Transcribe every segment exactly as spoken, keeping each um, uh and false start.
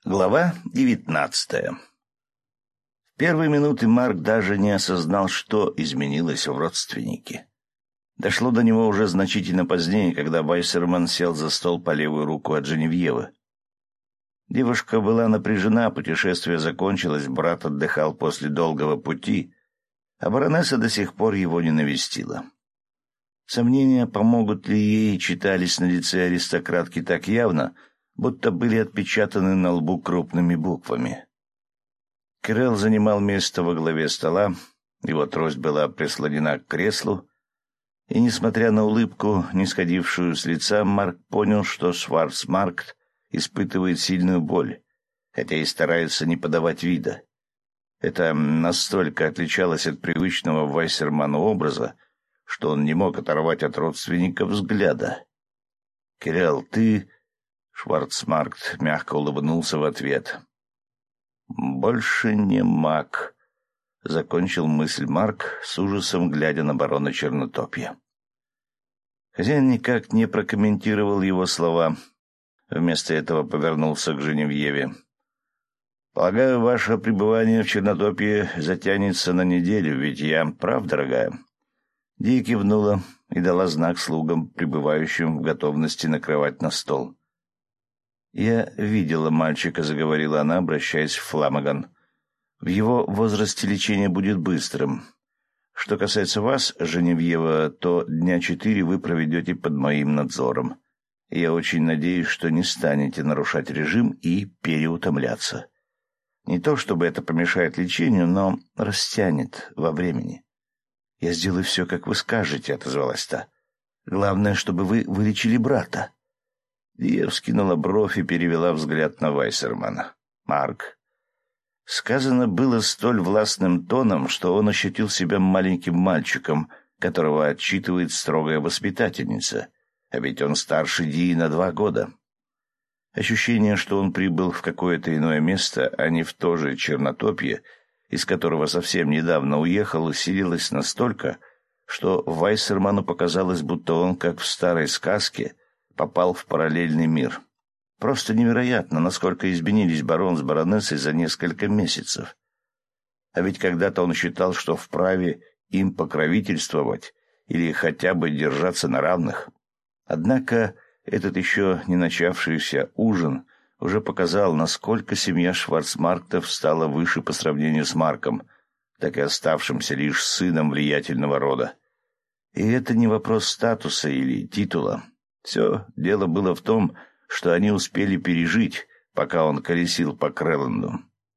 Глава девятнадцатая. В первые минуты Марк даже не осознал, что изменилось в родственнике. Дошло до него уже значительно позднее, когда Вайсерман сел за стол по левую руку от Женевьевы. Девушка была напряжена, путешествие закончилось, брат отдыхал после долгого пути, а баронесса до сих пор его не навестила. Сомнения, помогут ли ей, читались на лице аристократки так явно, будто были отпечатаны на лбу крупными буквами. Кирелл занимал место во главе стола, его трость была прислонена к креслу, и, несмотря на улыбку, не сходившую с лица, Марк понял, что Шварцмаркт испытывает сильную боль, хотя и старается не подавать вида. Это настолько отличалось от привычного Вайсерману образа, что он не мог оторвать от родственника взгляда. «Кирелл, ты...» Шварцмаркт мягко улыбнулся в ответ. «Больше не маг», — закончил мысль Марк, с ужасом глядя на барона Чернотопья. Хозяин никак не прокомментировал его слова. Вместо этого повернулся к Женевьеве. «Полагаю, ваше пребывание в Чернотопье затянется на неделю, ведь я прав, дорогая?» Ди кивнула и дала знак слугам, пребывающим в готовности накрывать на стол. «Я видела мальчика», — заговорила она, обращаясь в Фламаган. «В его возрасте лечение будет быстрым. Что касается вас, Женевьева, то дня четыре вы проведете под моим надзором. Я очень надеюсь, что не станете нарушать режим и переутомляться. Не то чтобы это помешает лечению, но растянет во времени». «Я сделаю все, как вы скажете», — отозвалась та. «Главное, чтобы вы вылечили брата». Дия вскинула бровь и перевела взгляд на Вайсермана. «Марк». Сказано было столь властным тоном, что он ощутил себя маленьким мальчиком, которого отчитывает строгая воспитательница, а ведь он старше Дии на два года. Ощущение, что он прибыл в какое-то иное место, а не в то же Чернотопье, из которого совсем недавно уехал, усилилось настолько, что Вайсерману показалось, будто он, как в старой сказке, попал в параллельный мир. Просто невероятно, насколько изменились барон с баронессой за несколько месяцев. А ведь когда-то он считал, что вправе им покровительствовать или хотя бы держаться на равных. Однако этот еще не начавшийся ужин уже показал, насколько семья Шварцмарктов стала выше по сравнению с Марком, так и оставшимся лишь сыном влиятельного рода. И это не вопрос статуса или титула. Все дело было в том, что они успели пережить, пока он колесил по Крэлленду.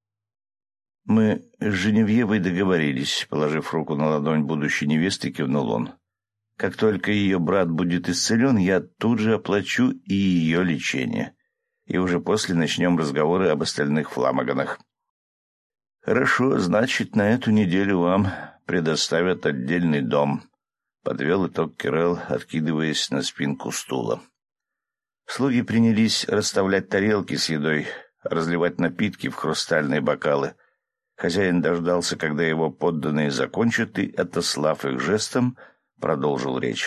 «Мы с Женевьевой договорились», — положив руку на ладонь будущей невесты, кивнул он. «Как только ее брат будет исцелен, я тут же оплачу и ее лечение. И уже после начнем разговоры об остальных Фламаганах». «Хорошо, значит, на эту неделю вам предоставят отдельный дом», — подвел итог Кирелл, откидываясь на спинку стула. Слуги принялись расставлять тарелки с едой, разливать напитки в хрустальные бокалы. Хозяин дождался, когда его подданные закончат, и, отослав их жестом, продолжил речь.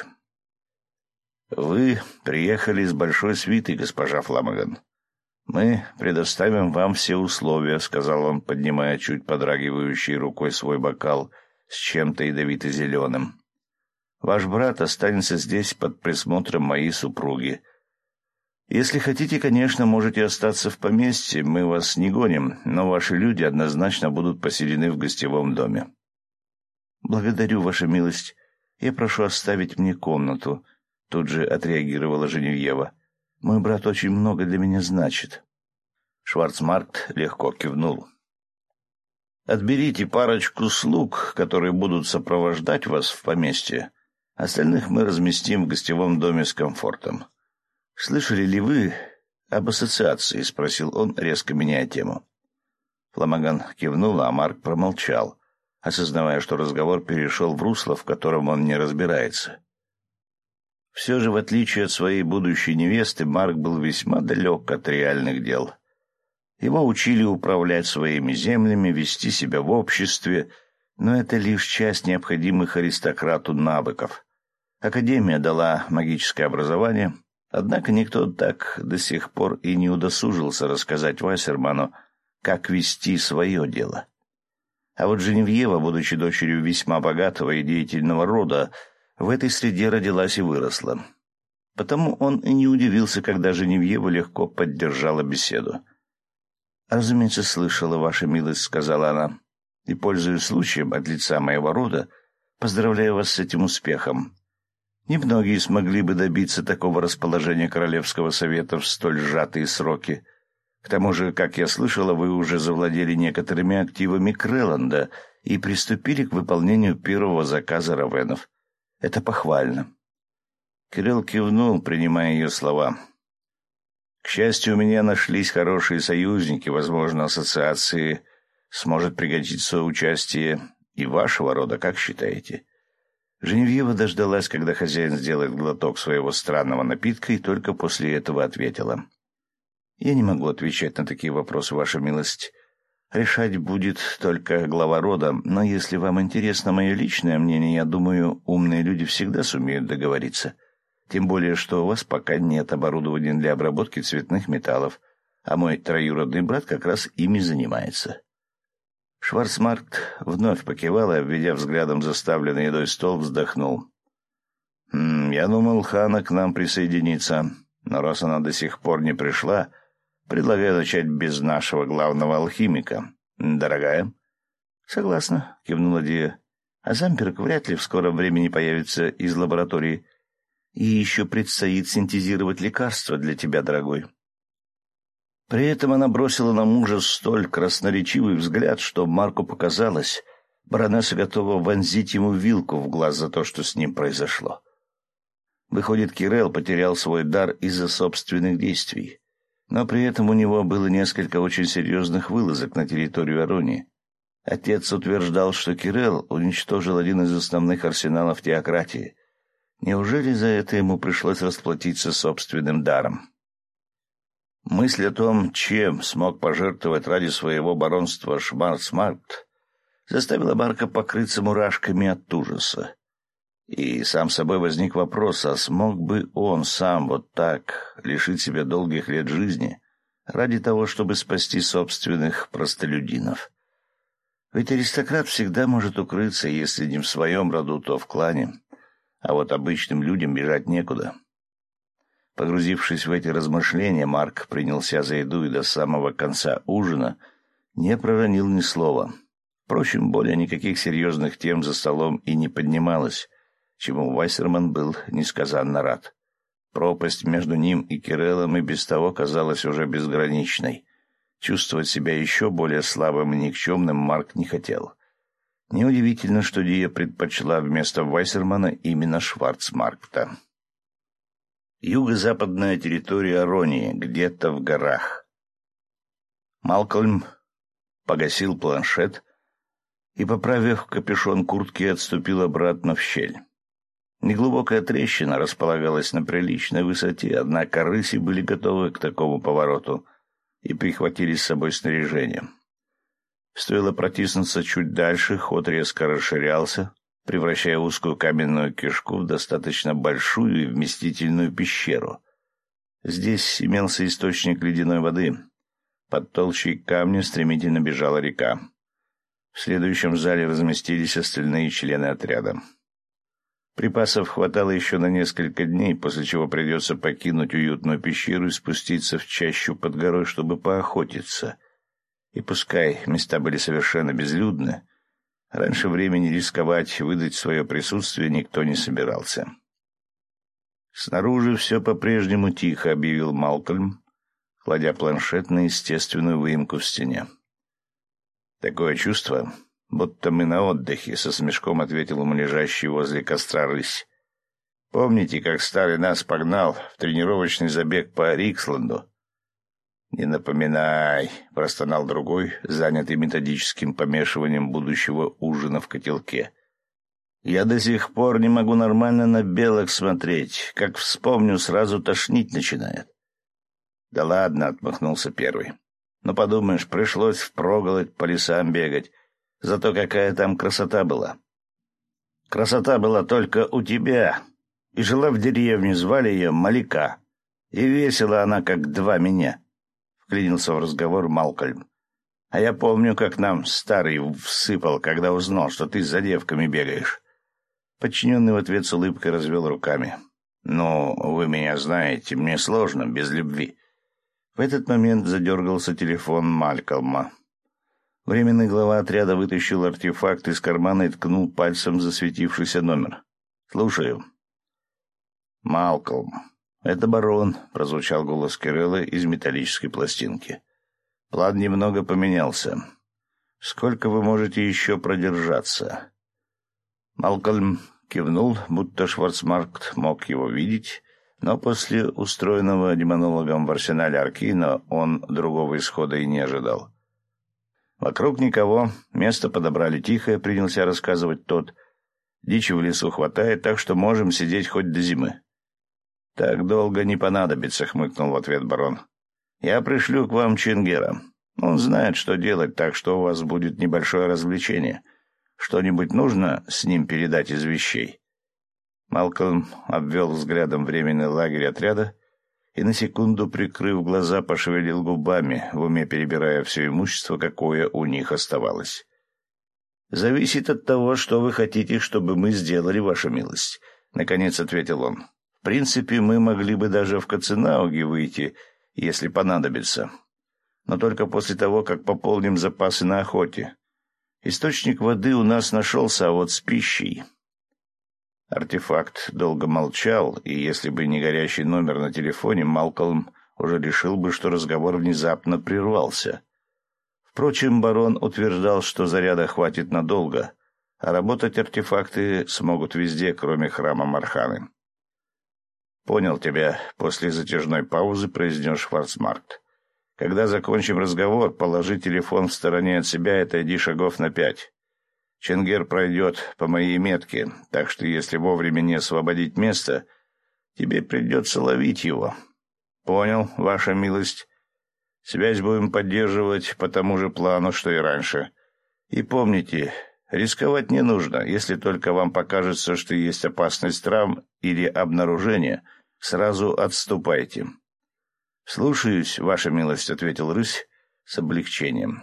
«Вы приехали с большой свитой, госпожа Фламаган. Мы предоставим вам все условия», — сказал он, поднимая чуть подрагивающей рукой свой бокал с чем-то ядовито-зеленым. «Ваш брат останется здесь под присмотром моей супруги. Если хотите, конечно, можете остаться в поместье, мы вас не гоним, но ваши люди однозначно будут поселены в гостевом доме». «Благодарю, ваша милость. Я прошу оставить мне комнату», — тут же отреагировала Женевьева. «Мой брат очень много для меня значит». Шварцмаркт легко кивнул. «Отберите парочку слуг, которые будут сопровождать вас в поместье. Остальных мы разместим в гостевом доме с комфортом. Слышали ли вы об ассоциации?» — спросил он, резко меняя тему. Фламаган кивнул, а Марк промолчал, осознавая, что разговор перешел в русло, в котором он не разбирается. Все же, в отличие от своей будущей невесты, Марк был весьма далек от реальных дел. Его учили управлять своими землями, вести себя в обществе, но это лишь часть необходимых аристократу навыков. Академия дала магическое образование, Однако никто так до сих пор и не удосужился рассказать Вассерману, как вести свое дело. А вот Женевьева, будучи дочерью весьма богатого и деятельного рода, в этой среде родилась и выросла. Потому он и не удивился, когда Женевьева легко поддержала беседу. «Разумеется, слышала, ваша милость», — сказала она, — «и, пользуясь случаем от лица моего рода, поздравляю вас с этим успехом. Немногие смогли бы добиться такого расположения Королевского совета в столь сжатые сроки. К тому же, как я слышала, вы уже завладели некоторыми активами Крэланда и приступили к выполнению первого заказа Равенов. Это похвально». Кирилл кивнул, принимая ее слова. «К счастью, у меня нашлись хорошие союзники, возможно, ассоциации сможет пригодиться участие и вашего рода, как считаете?» Женевьева дождалась, когда хозяин сделает глоток своего странного напитка, и только после этого ответила. «Я не могу отвечать на такие вопросы, ваша милость. Решать будет только глава рода, но если вам интересно мое личное мнение, я думаю, умные люди всегда сумеют договориться. Тем более, что у вас пока нет оборудования для обработки цветных металлов, а мой троюродный брат как раз ими занимается». Шварцмаркт вновь покивал и, обведя взглядом заставленный едой стол, вздохнул. «М, «Я думал, Хана к нам присоединится, но раз она до сих пор не пришла, предлагаю начать без нашего главного алхимика. Дорогая?» «Согласна», — кивнула Дия. «А Замперк вряд ли в скором времени появится из лаборатории. И еще предстоит синтезировать лекарства для тебя, дорогой». При этом она бросила на мужа столь красноречивый взгляд, что Марку показалось, баронесса готова вонзить ему вилку в глаз за то, что с ним произошло. Выходит, Кирелл потерял свой дар из-за собственных действий, но при этом у него было несколько очень серьезных вылазок на территорию Аронии. Отец утверждал, что Кирелл уничтожил один из основных арсеналов теократии. Неужели за это ему пришлось расплатиться собственным даром? Мысль о том, чем смог пожертвовать ради своего баронства Шварцмаркт, заставила Марка покрыться мурашками от ужаса. И сам собой возник вопрос, а смог бы он сам вот так лишить себя долгих лет жизни ради того, чтобы спасти собственных простолюдинов? Ведь аристократ всегда может укрыться, если не в своем роду, то в клане, а вот обычным людям бежать некуда. Погрузившись в эти размышления, Марк принялся за еду и до самого конца ужина не проронил ни слова. Впрочем, более никаких серьезных тем за столом и не поднималось, чему Вассерман был несказанно рад. Пропасть между ним и Киреллом и без того казалась уже безграничной. Чувствовать себя еще более слабым и никчемным Марк не хотел. Неудивительно, что Дия предпочла вместо Вассермана именно Шварцмаркта. Юго-западная территория Аронии, где-то в горах. Малкольм погасил планшет и, поправив капюшон куртки, отступил обратно в щель. Неглубокая трещина располагалась на приличной высоте, однако рыси были готовы к такому повороту и прихватили с собой снаряжение. Стоило протиснуться чуть дальше, ход резко расширялся, превращая узкую каменную кишку в достаточно большую и вместительную пещеру. Здесь имелся источник ледяной воды. Под толщей камня стремительно бежала река. В следующем зале разместились остальные члены отряда. Припасов хватало еще на несколько дней, после чего придется покинуть уютную пещеру и спуститься в чащу под горой, чтобы поохотиться. И пускай места были совершенно безлюдны, раньше времени рисковать выдать свое присутствие никто не собирался. «Снаружи все по-прежнему тихо», — объявил Малкольм, кладя планшет на естественную выемку в стене. «Такое чувство, будто мы на отдыхе», — со смешком ответил ему лежащий возле костра рысь. «Помните, как старый нас погнал в тренировочный забег по Риксланду?» «Не напоминай», — простонал другой, занятый методическим помешиванием будущего ужина в котелке. «Я до сих пор не могу нормально на белок смотреть. Как вспомню, сразу тошнить начинает». «Да ладно», — отмахнулся первый. «Ну, подумаешь, пришлось впроголодь по лесам бегать. Зато какая там красота была». «Красота была только у тебя. И жила в деревне, звали ее Малика. И весила она, как два меня, — вклинился в разговор Малкольм. А я помню, как нам старый всыпал, когда узнал, что ты за девками бегаешь. Подчиненный в ответ с улыбкой развел руками. «Ну, вы меня знаете, мне сложно без любви». В этот момент задергался телефон Малкольма. Временный глава отряда вытащил артефакт из кармана и ткнул пальцем в засветившийся номер. «Слушаю». «Малкольм, это барон», — прозвучал голос Кирилла из металлической пластинки. «План немного поменялся. Сколько вы можете еще продержаться?» Малкольм кивнул, будто Шварцмаркт мог его видеть, но после устроенного демонологом в арсенале Аркина он другого исхода и не ожидал. Вокруг никого, место подобрали тихое, принялся рассказывать тот. Дичи в лесу хватает, так что можем сидеть хоть до зимы. «Так долго не понадобится», — хмыкнул в ответ барон. «Я пришлю к вам Чингера. Он знает, что делать, так что у вас будет небольшое развлечение. Что-нибудь нужно с ним передать из вещей?» Малкольм обвел взглядом временный лагерь отряда и, на секунду прикрыв глаза, пошевелил губами, в уме перебирая все имущество, какое у них оставалось. «Зависит от того, что вы хотите, чтобы мы сделали, ваша милость», — наконец ответил он. «В принципе, мы могли бы даже в Каценауге выйти, если понадобится. Но только после того, как пополним запасы на охоте. Источник воды у нас нашелся, а вот с пищей...» Артефакт долго молчал, и если бы не горящий номер на телефоне, Малкольм уже решил бы, что разговор внезапно прервался. Впрочем, барон утверждал, что заряда хватит надолго, а работать артефакты смогут везде, кроме храма Марханы. «Понял тебя», — после затяжной паузы произнес Шварцмаркт. «Когда закончим разговор, положи телефон в стороне от себя и отойди шагов на пять. Чингер пройдет по моей метке, так что если вовремя не освободить место, тебе придется ловить его». «Понял, ваша милость. Связь будем поддерживать по тому же плану, что и раньше. И помните, рисковать не нужно. Если только вам покажется, что есть опасность травм или обнаружения, сразу отступайте». «Слушаюсь, ваша милость», — ответил рысь с облегчением.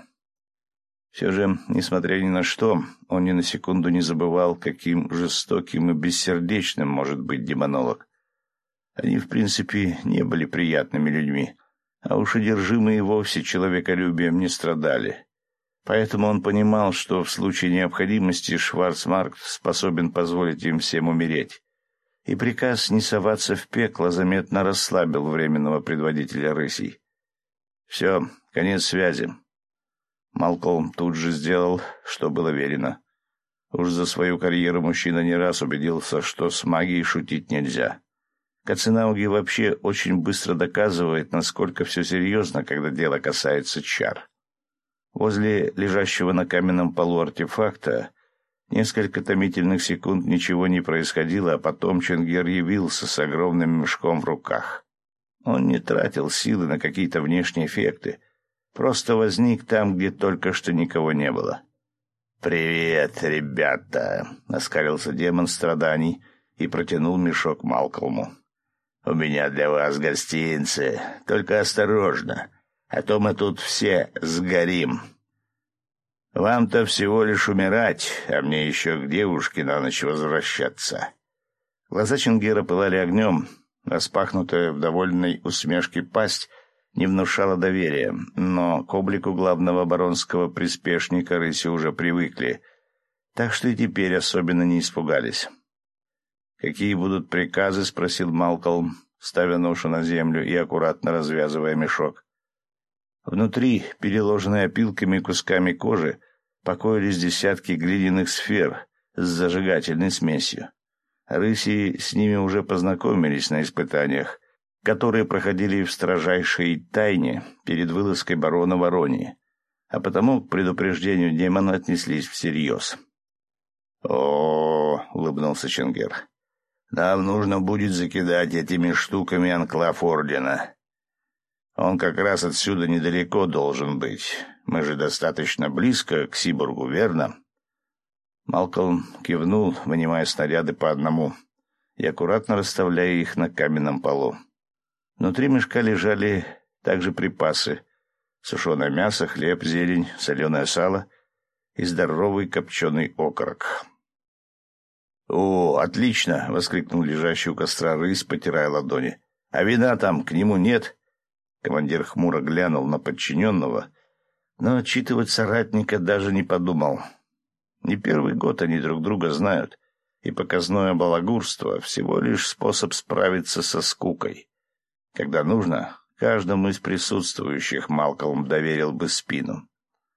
Все же, несмотря ни на что, он ни на секунду не забывал, каким жестоким и бессердечным может быть демонолог. Они, в принципе, не были приятными людьми, а уж одержимые вовсе человеколюбием не страдали. Поэтому он понимал, что в случае необходимости Шварцмаркт способен позволить им всем умереть. И приказ не соваться в пекло заметно расслабил временного предводителя рысей. «Все, конец связи». Малкольм тут же сделал, что было велено. Уж за свою карьеру мужчина не раз убедился, что с магией шутить нельзя. Каценауги вообще очень быстро доказывает, насколько все серьезно, когда дело касается чар. Возле лежащего на каменном полу артефакта несколько томительных секунд ничего не происходило, а потом Чингер явился с огромным мешком в руках. Он не тратил силы на какие-то внешние эффекты, просто возник там, где только что никого не было. «Привет, ребята!» — оскалился демон страданий и протянул мешок Малкольму. «У меня для вас гостинцы, только осторожно, а то мы тут все сгорим. Вам-то всего лишь умирать, а мне еще к девушке на ночь возвращаться». Глаза Чингера пылали огнем, распахнутая в довольной усмешке пасть не внушала доверия, но к облику главного баронского приспешника рыси уже привыкли, так что и теперь особенно не испугались. «Какие будут приказы?» — спросил Малкольм, ставя ношу на землю и аккуратно развязывая мешок. Внутри, переложенные опилками и кусками кожи, покоились десятки глиняных сфер с зажигательной смесью. Рыси с ними уже познакомились на испытаниях, которые проходили в строжайшей тайне перед вылазкой барона Воронии, а потому к предупреждению демона отнеслись всерьез. «О, — улыбнулся Чингер, — нам нужно будет закидать этими штуками анклав Ордена. Он как раз отсюда недалеко должен быть. Мы же достаточно близко к Сибургу, верно?» Малкольм кивнул, вынимая снаряды по одному и аккуратно расставляя их на каменном полу. Внутри мешка лежали также припасы: сушеное мясо, хлеб, зелень, соленое сало и здоровый копченый окорок. «О, отлично!» — воскликнул лежащий у костра рысь, потирая ладони. «А вина там к нему нет?» Командир хмуро глянул на подчиненного, но отчитывать соратника даже не подумал. Не первый год они друг друга знают, и показное балагурство — всего лишь способ справиться со скукой. Когда нужно, каждому из присутствующих Малкольм доверил бы спину.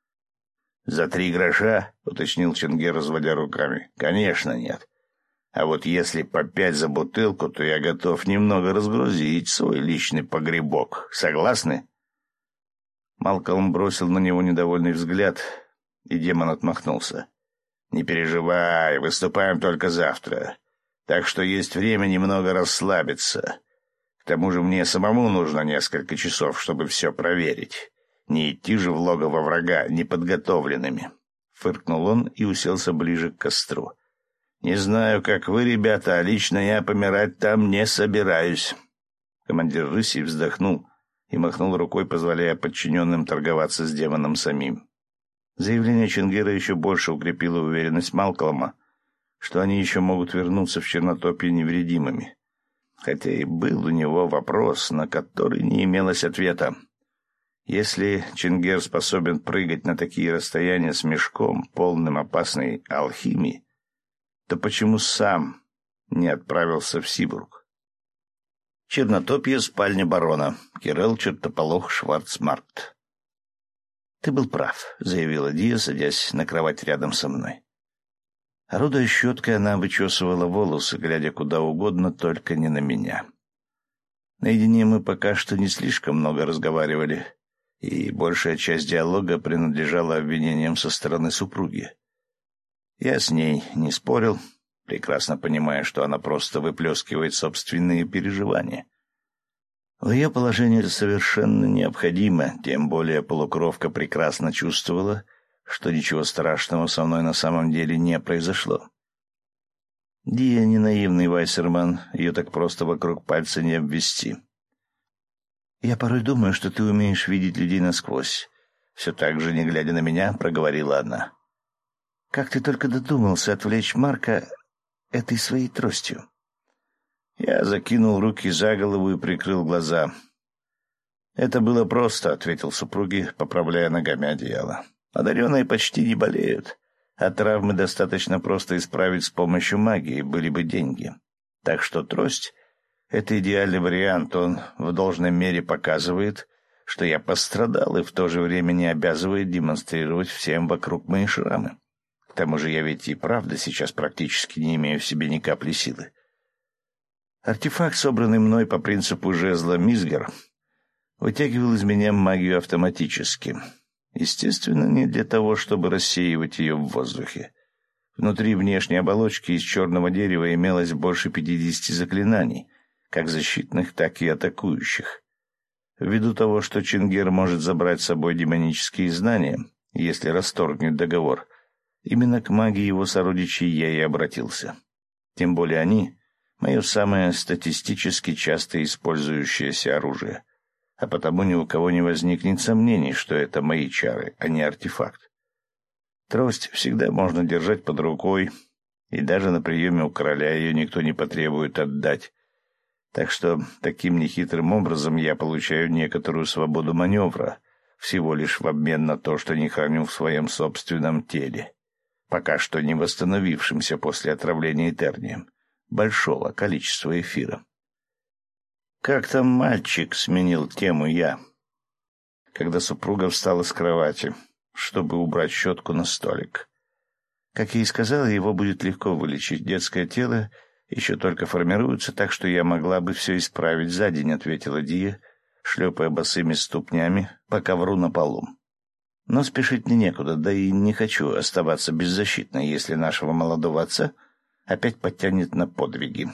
«За три гроша?» — уточнил Ченгер, разводя руками. «Конечно нет. А вот если по пять за бутылку, то я готов немного разгрузить свой личный погребок. Согласны?» Малкольм бросил на него недовольный взгляд, и демон отмахнулся. «Не переживай, выступаем только завтра, так что есть время немного расслабиться. К тому же мне самому нужно несколько часов, чтобы все проверить. Не идти же в логово врага неподготовленными». Фыркнул он и уселся ближе к костру. «Не знаю, как вы, ребята, а лично я помирать там не собираюсь». Командир рыси вздохнул и махнул рукой, позволяя подчиненным торговаться с демоном самим. Заявление Ченгера еще больше укрепило уверенность Малкольма, что они еще могут вернуться в Чернотопье невредимыми. Хотя и был у него вопрос, на который не имелось ответа. Если Ченгер способен прыгать на такие расстояния с мешком, полным опасной алхимии, то почему сам не отправился в Сибург? Чернотопье, спальня барона. Кирелл Чертополох Шварцмаркт. «Ты был прав», — заявила Дия, садясь на кровать рядом со мной. Орудуя щеткой, она вычесывала волосы, глядя куда угодно, только не на меня. Наедине мы пока что не слишком много разговаривали, и большая часть диалога принадлежала обвинениям со стороны супруги. Я с ней не спорил, прекрасно понимая, что она просто выплескивает собственные переживания. В ее положении это совершенно необходимо, тем более полукровка прекрасно чувствовала, что ничего страшного со мной на самом деле не произошло. Дия не наивный Вайсерман, ее так просто вокруг пальца не обвести. «Я порой думаю, что ты умеешь видеть людей насквозь», — все так же, не глядя на меня, проговорила она. «Как ты только додумался отвлечь Марка этой своей тростью?» Я закинул руки за голову и прикрыл глаза. «Это было просто», — ответил супруге, поправляя ногами одеяло. «Одаренные почти не болеют, а травмы достаточно просто исправить с помощью магии, были бы деньги. Так что трость — это идеальный вариант, он в должной мере показывает, что я пострадал, и в то же время не обязывает демонстрировать всем вокруг мои шрамы. К тому же я ведь и правда сейчас практически не имею в себе ни капли силы. Артефакт, собранный мной по принципу жезла Мизгар, вытягивал из меня магию автоматически. Естественно, не для того, чтобы рассеивать ее в воздухе. Внутри внешней оболочки из черного дерева имелось больше пятидесяти заклинаний, как защитных, так и атакующих. Ввиду того, что Ченгер может забрать с собой демонические знания, если расторгнет договор, именно к магии его сородичей я и обратился. Тем более они — мое самое статистически часто использующееся оружие, а потому ни у кого не возникнет сомнений, что это мои чары, а не артефакт. Трость всегда можно держать под рукой, и даже на приеме у короля ее никто не потребует отдать. Так что таким нехитрым образом я получаю некоторую свободу маневра, всего лишь в обмен на то, что не храню в своем собственном теле, пока что не восстановившемся после отравления Этернием большого количества эфира. «Как там мальчик?» — сменил тему я, когда супруга встала с кровати, чтобы убрать щетку на столик. Как я и сказала, его будет легко вылечить. Детское тело еще только формируется, так что я могла бы все исправить за день, — ответила Дия, шлепая босыми ступнями по ковру на полу. Но спешить мне некуда, да и не хочу оставаться беззащитной, если нашего молодого отца опять подтянет на подвиги.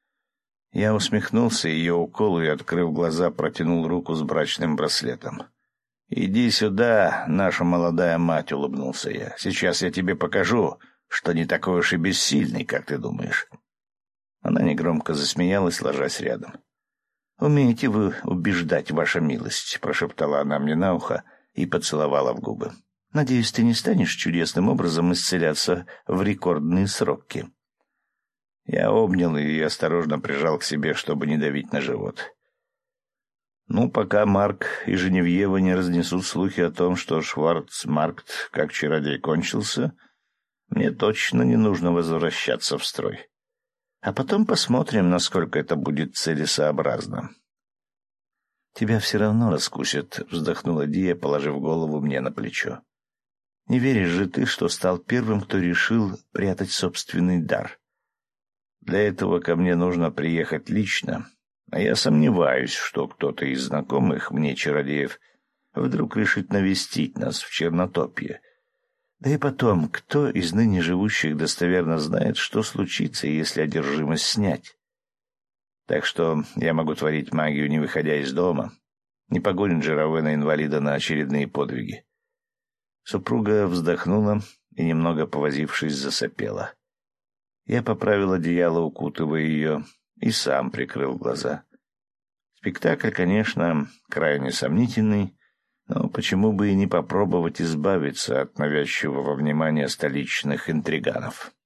Я усмехнулся ее уколу и, открыв глаза, протянул руку с брачным браслетом. «Иди сюда, наша молодая мать», — улыбнулся я. «Сейчас я тебе покажу, что не такой уж и бессильный, как ты думаешь». Она негромко засмеялась, ложась рядом. «Умеете вы убеждать, ваша милость», — прошептала она мне на ухо и поцеловала в губы. «Надеюсь, ты не станешь чудесным образом исцеляться в рекордные сроки». Я обнял ее и осторожно прижал к себе, чтобы не давить на живот. Ну, пока Марк и Женевьева не разнесут слухи о том, что Шварцмаркт как чародей кончился, мне точно не нужно возвращаться в строй. А потом посмотрим, насколько это будет целесообразно. «Тебя все равно раскусят», — вздохнула Дия, положив голову мне на плечо. «Не веришь же ты, что стал первым, кто решил прятать собственный дар? Для этого ко мне нужно приехать лично, а я сомневаюсь, что кто-то из знакомых мне чародеев вдруг решит навестить нас в Чернотопье. Да и потом, кто из ныне живущих достоверно знает, что случится, если одержимость снять? Так что я могу творить магию, не выходя из дома. Не погонит же Равена-инвалида на очередные подвиги». Супруга вздохнула и, немного повозившись, засопела. Я поправил одеяло, укутывая ее, и сам прикрыл глаза. Спектакль, конечно, крайне сомнительный, но почему бы и не попробовать избавиться от навязчивого внимания столичных интриганов?